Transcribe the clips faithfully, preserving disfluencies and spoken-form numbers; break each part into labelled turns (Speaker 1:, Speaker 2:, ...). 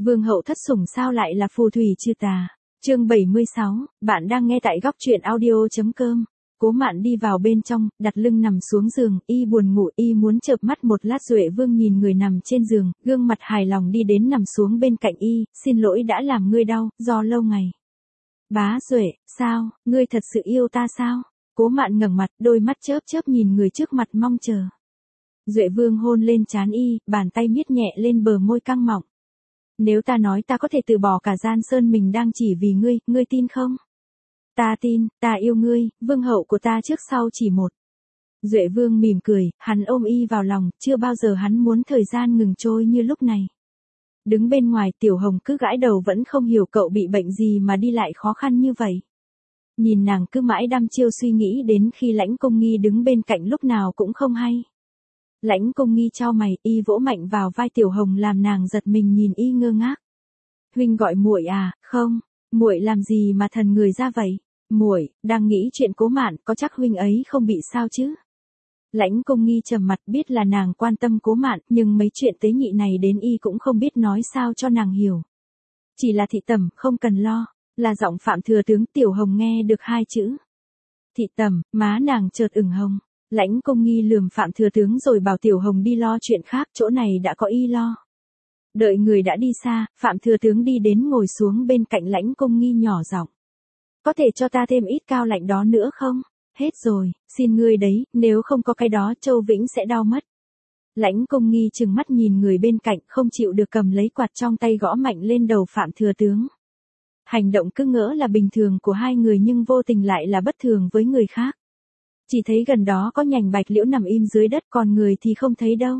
Speaker 1: Vương hậu thất sủng sao lại là phù thủy trừ tà. Chương bảy mươi sáu, bạn đang nghe tại góc truyện audio chấm com. Cố Mạn đi vào bên trong, đặt lưng nằm xuống giường, y buồn ngủ, y muốn chợp mắt một lát. Duệ Vương nhìn người nằm trên giường, gương mặt hài lòng đi đến nằm xuống bên cạnh y, xin lỗi đã làm ngươi đau, do lâu ngày. Bá Duệ, sao, ngươi thật sự yêu ta sao? Cố Mạn ngẩng mặt, đôi mắt chớp chớp nhìn người trước mặt mong chờ. Duệ Vương hôn lên trán y, bàn tay miết nhẹ lên bờ môi căng mọng. Nếu ta nói ta có thể từ bỏ cả Giang Sơn mình đang chỉ vì ngươi, ngươi tin không? Ta tin, ta yêu ngươi, vương hậu của ta trước sau chỉ một. Duệ Vương mỉm cười, hắn ôm y vào lòng, chưa bao giờ hắn muốn thời gian ngừng trôi như lúc này. Đứng bên ngoài Tiểu Hồng cứ gãi đầu vẫn không hiểu cậu bị bệnh gì mà đi lại khó khăn như vậy. Nhìn nàng cứ mãi đăm chiêu suy nghĩ đến khi Lãnh Công Nghi đứng bên cạnh lúc nào cũng không hay. Lãnh Công Nghi chau mày, y vỗ mạnh vào vai Tiểu Hồng làm nàng giật mình nhìn y ngơ ngác. Huynh gọi muội à? Không, muội làm gì mà thần người ra vậy? Muội đang nghĩ chuyện Cố Mạn, có chắc huynh ấy không bị sao chứ? Lãnh Công Nghi trầm mặt, biết là nàng quan tâm Cố Mạn, nhưng mấy chuyện tế nhị này đến y cũng không biết nói sao cho nàng hiểu. Chỉ là thị tẩm, không cần lo, là giọng Phạm Thừa Tướng. Tiểu Hồng nghe được hai chữ thị tẩm, má nàng chợt ửng hồng. Lãnh Công Nghi lườm Phạm Thừa Tướng rồi bảo Tiểu Hồng đi lo chuyện khác, chỗ này đã có y lo. Đợi người đã đi xa, Phạm Thừa Tướng đi đến ngồi xuống bên cạnh Lãnh Công Nghi nhỏ giọng. Có thể cho ta thêm ít cao lạnh đó nữa không? Hết rồi, xin ngươi đấy, nếu không có cái đó Châu Vĩnh sẽ đau mất. Lãnh Công Nghi trừng mắt nhìn người bên cạnh, không chịu được cầm lấy quạt trong tay gõ mạnh lên đầu Phạm Thừa Tướng. Hành động cứ ngỡ là bình thường của hai người nhưng vô tình lại là bất thường với người khác. Chỉ thấy gần đó có nhành bạch liễu nằm im dưới đất, còn người thì không thấy đâu.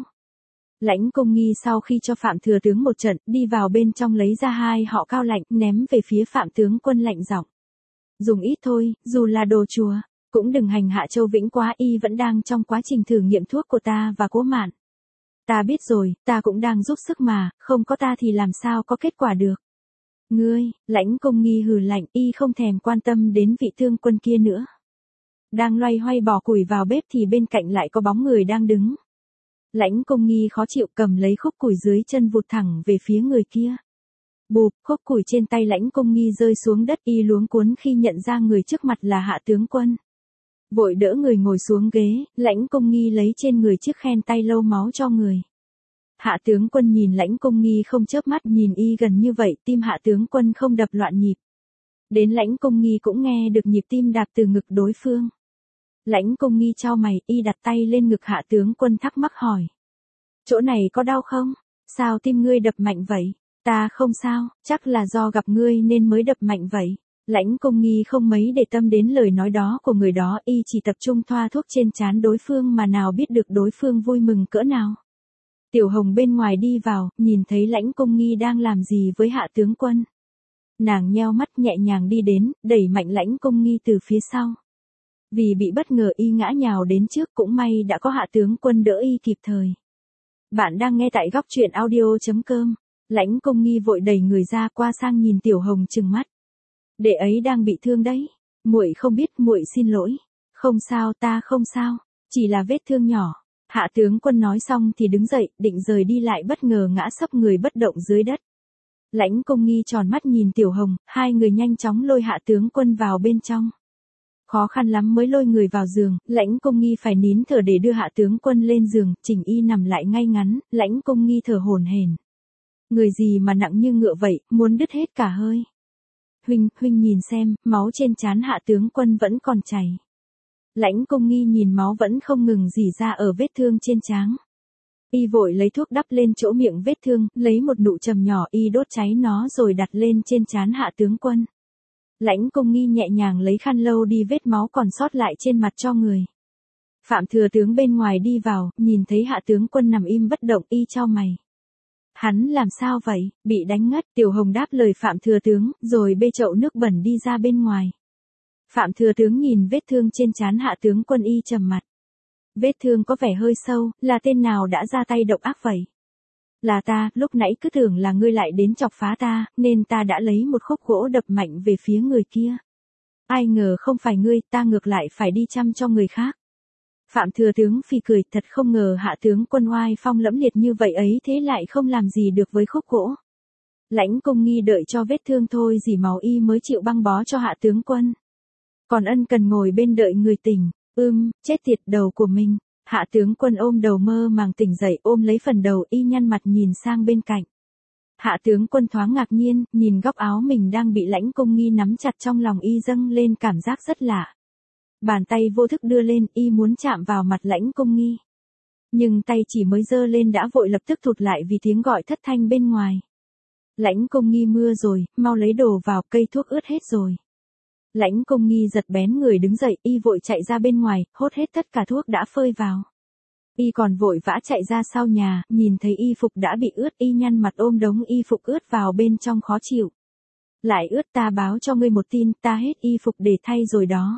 Speaker 1: Lãnh Công Nghi sau khi cho Phạm Thừa Tướng một trận, đi vào bên trong lấy ra hai họ cao lạnh, ném về phía Phạm Tướng Quân lạnh giọng. Dùng ít thôi, dù là đồ chùa, cũng đừng hành hạ Châu Vĩnh quá, y vẫn đang trong quá trình thử nghiệm thuốc của ta và Cố Mạn. Ta biết rồi, ta cũng đang giúp sức mà, không có ta thì làm sao có kết quả được. Ngươi, Lãnh Công Nghi hừ lạnh, y không thèm quan tâm đến vị tướng quân kia nữa. Đang loay hoay bỏ củi vào bếp thì bên cạnh lại có bóng người đang đứng. Lãnh Công Nghi khó chịu cầm lấy khúc củi dưới chân vụt thẳng về phía người kia. Bụp, khúc củi trên tay Lãnh Công Nghi rơi xuống đất, y luống cuốn khi nhận ra người trước mặt là Hạ Tướng Quân. Vội đỡ người ngồi xuống ghế, Lãnh Công Nghi lấy trên người chiếc khen tay lâu máu cho người. Hạ Tướng Quân nhìn Lãnh Công Nghi không chớp mắt, nhìn y gần như vậy, tim Hạ Tướng Quân không đập loạn nhịp. Đến Lãnh Công Nghi cũng nghe được nhịp tim đạp từ ngực đối phương. Lãnh Công Nghi chau mày, y đặt tay lên ngực Hạ Tướng Quân thắc mắc hỏi. Chỗ này có đau không? Sao tim ngươi đập mạnh vậy? Ta không sao, chắc là do gặp ngươi nên mới đập mạnh vậy. Lãnh Công Nghi không mấy để tâm đến lời nói đó của người đó, y chỉ tập trung thoa thuốc trên trán đối phương mà nào biết được đối phương vui mừng cỡ nào. Tiểu Hồng bên ngoài đi vào, nhìn thấy Lãnh Công Nghi đang làm gì với Hạ Tướng Quân. Nàng nheo mắt nhẹ nhàng đi đến, đẩy mạnh Lãnh Công Nghi từ phía sau. Vì bị bất ngờ y ngã nhào đến trước, cũng may đã có Hạ Tướng Quân đỡ y kịp thời. Bạn đang nghe tại góc truyện audio chấm com. Lãnh Công Nghi vội đẩy người ra qua sang nhìn Tiểu Hồng trừng mắt. Đệ ấy đang bị thương đấy. Muội không biết, muội xin lỗi. Không sao, ta không sao, chỉ là vết thương nhỏ. Hạ Tướng Quân nói xong thì đứng dậy, định rời đi lại bất ngờ ngã sấp người bất động dưới đất. Lãnh Công Nghi tròn mắt nhìn Tiểu Hồng, hai người nhanh chóng lôi Hạ Tướng Quân vào bên trong. Khó khăn lắm mới lôi người vào giường, Lãnh Công Nghi phải nín thở để đưa Hạ Tướng Quân lên giường, chỉnh y nằm lại ngay ngắn, Lãnh Công Nghi thở hổn hển. Người gì mà nặng như ngựa vậy, muốn đứt hết cả hơi. Huynh, huynh nhìn xem, máu trên trán Hạ Tướng Quân vẫn còn chảy. Lãnh Công Nghi nhìn máu vẫn không ngừng rỉ ra ở vết thương trên trán. Y vội lấy thuốc đắp lên chỗ miệng vết thương, lấy một nụ trầm nhỏ y đốt cháy nó rồi đặt lên trên trán Hạ Tướng Quân. Lãnh Công Nghi nhẹ nhàng lấy khăn lau đi vết máu còn sót lại trên mặt cho người. Phạm Thừa Tướng bên ngoài đi vào, nhìn thấy Hạ Tướng Quân nằm im bất động, y chau mày. Hắn làm sao vậy, bị đánh ngất? Tiểu Hồng đáp lời Phạm Thừa Tướng, rồi bê chậu nước bẩn đi ra bên ngoài. Phạm Thừa Tướng nhìn vết thương trên trán Hạ Tướng Quân y trầm mặt. Vết thương có vẻ hơi sâu, là tên nào đã ra tay độc ác vậy? Là ta, lúc nãy cứ tưởng là ngươi lại đến chọc phá ta, nên ta đã lấy một khúc gỗ đập mạnh về phía người kia. Ai ngờ không phải ngươi, ta ngược lại phải đi chăm cho người khác. Phạm Thừa Tướng phì cười, thật không ngờ Hạ Tướng Quân oai phong lẫm liệt như vậy ấy thế lại không làm gì được với khúc gỗ. Lãnh Cung Nghi đợi cho vết thương thôi dỉ máu y mới chịu băng bó cho hạ tướng quân. Còn ân cần ngồi bên đợi người tỉnh, ưm, chết tiệt đầu của mình. Hạ tướng quân ôm đầu mơ màng tỉnh dậy, ôm lấy phần đầu, y nhăn mặt nhìn sang bên cạnh. Hạ tướng quân thoáng ngạc nhiên, nhìn góc áo mình đang bị Lãnh Cung Nghi nắm chặt, trong lòng y dâng lên cảm giác rất lạ. Bàn tay vô thức đưa lên, y muốn chạm vào mặt Lãnh Cung Nghi. Nhưng tay chỉ mới giơ lên đã vội lập tức thụt lại vì tiếng gọi thất thanh bên ngoài. Lãnh Cung Nghi, mưa rồi, mau lấy đồ vào, cây thuốc ướt hết rồi. Lãnh Cung Nghi giật bén người đứng dậy, y vội chạy ra bên ngoài, hốt hết tất cả thuốc đã phơi vào. Y còn vội vã chạy ra sau nhà, nhìn thấy y phục đã bị ướt, y nhăn mặt ôm đống y phục ướt vào bên trong khó chịu. Lại ướt, ta báo cho ngươi một tin, ta hết y phục để thay rồi đó.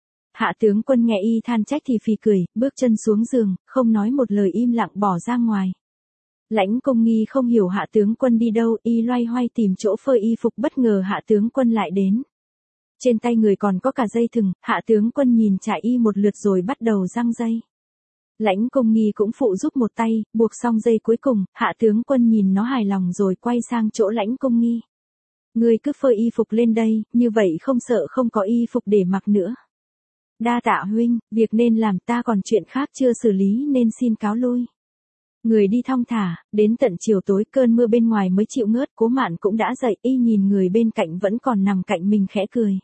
Speaker 1: Hạ tướng quân nghe y than trách thì phì cười, bước chân xuống giường, không nói một lời im lặng bỏ ra ngoài. Lãnh Cung Nghi không hiểu hạ tướng quân đi đâu, y loay hoay tìm chỗ phơi y phục, bất ngờ hạ tướng quân lại đến. Trên tay người còn có cả dây thừng, hạ tướng quân nhìn chạy y một lượt rồi bắt đầu giăng dây. Lãnh Cung Nghi cũng phụ giúp một tay, buộc xong dây cuối cùng, hạ tướng quân nhìn nó hài lòng rồi quay sang chỗ Lãnh Cung Nghi. Ngươi cứ phơi y phục lên đây, như vậy không sợ không có y phục để mặc nữa. Đa tạ huynh, việc nên làm, ta còn chuyện khác chưa xử lý nên xin cáo lui. Người đi thong thả, đến tận chiều tối cơn mưa bên ngoài mới chịu ngớt, Cố Mạn cũng đã dậy, y nhìn người bên cạnh vẫn còn nằm cạnh mình khẽ cười.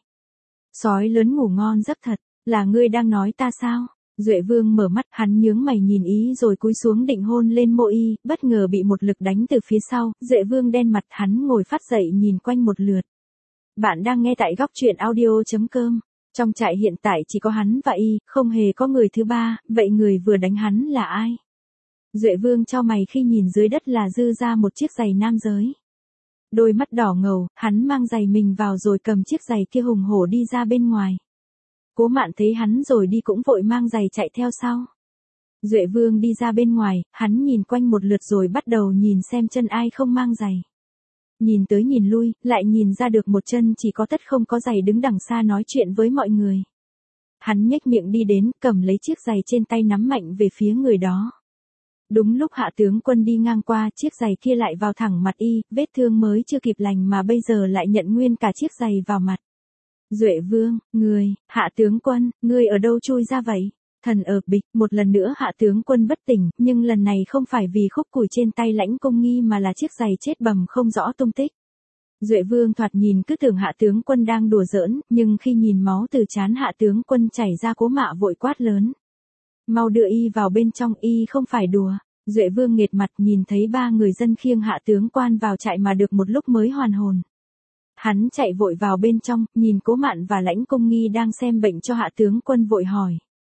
Speaker 1: Sói lớn ngủ ngon giấc thật, là ngươi đang nói ta sao? Duệ Vương mở mắt, hắn nhướng mày nhìn ý rồi cúi xuống định hôn lên môi y, bất ngờ bị một lực đánh từ phía sau, Duệ Vương đen mặt, hắn ngồi phát dậy nhìn quanh một lượt. Bạn đang nghe tại góc truyện audio chấm com. Trong trại hiện tại chỉ có hắn và y, không hề có người thứ ba, vậy người vừa đánh hắn là ai? Duệ Vương chau mày khi nhìn dưới đất là dư ra một chiếc giày nam giới. Đôi mắt đỏ ngầu, hắn mang giày mình vào rồi cầm chiếc giày kia hùng hổ đi ra bên ngoài. Cố Mạn thấy hắn rồi đi cũng vội mang giày chạy theo sau. Duệ Vương đi ra bên ngoài, hắn nhìn quanh một lượt rồi bắt đầu nhìn xem chân ai không mang giày. Nhìn tới nhìn lui, lại nhìn ra được một chân chỉ có tất không có giày đứng đằng xa nói chuyện với mọi người. Hắn nhếch miệng đi đến, cầm lấy chiếc giày trên tay nắm mạnh về phía người đó. Đúng lúc hạ tướng quân đi ngang qua, chiếc giày kia lại vào thẳng mặt y, vết thương mới chưa kịp lành mà bây giờ lại nhận nguyên cả chiếc giày vào mặt. Duệ Vương, ngươi, hạ tướng quân, ngươi ở đâu chui ra vậy? Thần ở bịch, một lần nữa hạ tướng quân bất tỉnh, nhưng lần này không phải vì khúc củi trên tay Lãnh Cung Nghi mà là chiếc giày chết bầm không rõ tung tích. Duệ Vương thoạt nhìn cứ tưởng hạ tướng quân đang đùa giỡn, nhưng khi nhìn máu từ trán hạ tướng quân chảy ra, Cố Mạ vội quát lớn. Mau đưa y vào bên trong, y không phải đùa. Duệ Vương nghệt mặt nhìn thấy ba người dân khiêng hạ tướng quan vào trại mà được một lúc mới hoàn hồn. Hắn chạy vội vào bên trong, nhìn Cố Mạn và Lãnh Cung Nghi đang xem bệnh cho hạ tướng quân vội hỏi.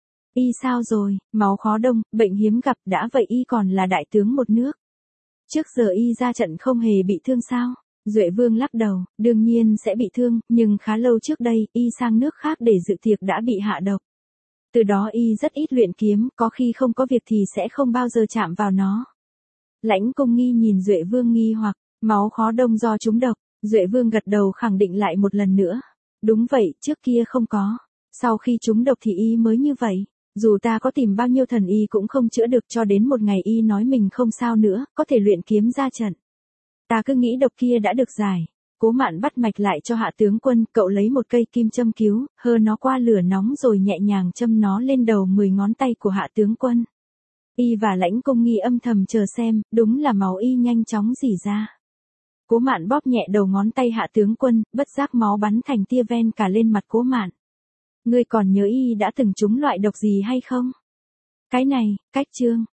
Speaker 1: Y sao rồi, máu khó đông, bệnh hiếm gặp, đã vậy y còn là đại tướng một nước. Trước giờ y ra trận không hề bị thương sao? Duệ Vương lắc đầu, đương nhiên sẽ bị thương, nhưng khá lâu trước đây, y sang nước khác để dự tiệc đã bị hạ độc. Từ đó y rất ít luyện kiếm, có khi không có việc thì sẽ không bao giờ chạm vào nó. Lãnh Cung Nghi nhìn Duệ Vương nghi hoặc, máu khó đông do trúng độc. Duệ Vương gật đầu khẳng định lại một lần nữa. Đúng vậy, trước kia không có. Sau khi trúng độc thì y mới như vậy. Dù ta có tìm bao nhiêu thần y cũng không chữa được, cho đến một ngày y nói mình không sao nữa, có thể luyện kiếm ra trận. Ta cứ nghĩ độc kia đã được giải. Cố Mạn bắt mạch lại cho hạ tướng quân, cậu lấy một cây kim châm cứu, hơ nó qua lửa nóng rồi nhẹ nhàng châm nó lên đầu mười ngón tay của hạ tướng quân. Y và Lãnh Cung Nghi âm thầm chờ xem, đúng là máu y nhanh chóng rỉ ra. Cố Mạn bóp nhẹ đầu ngón tay hạ tướng quân, bất giác máu bắn thành tia ven cả lên mặt Cố Mạn. Ngươi còn nhớ y đã từng trúng loại độc gì hay không? Cái này, cách chương.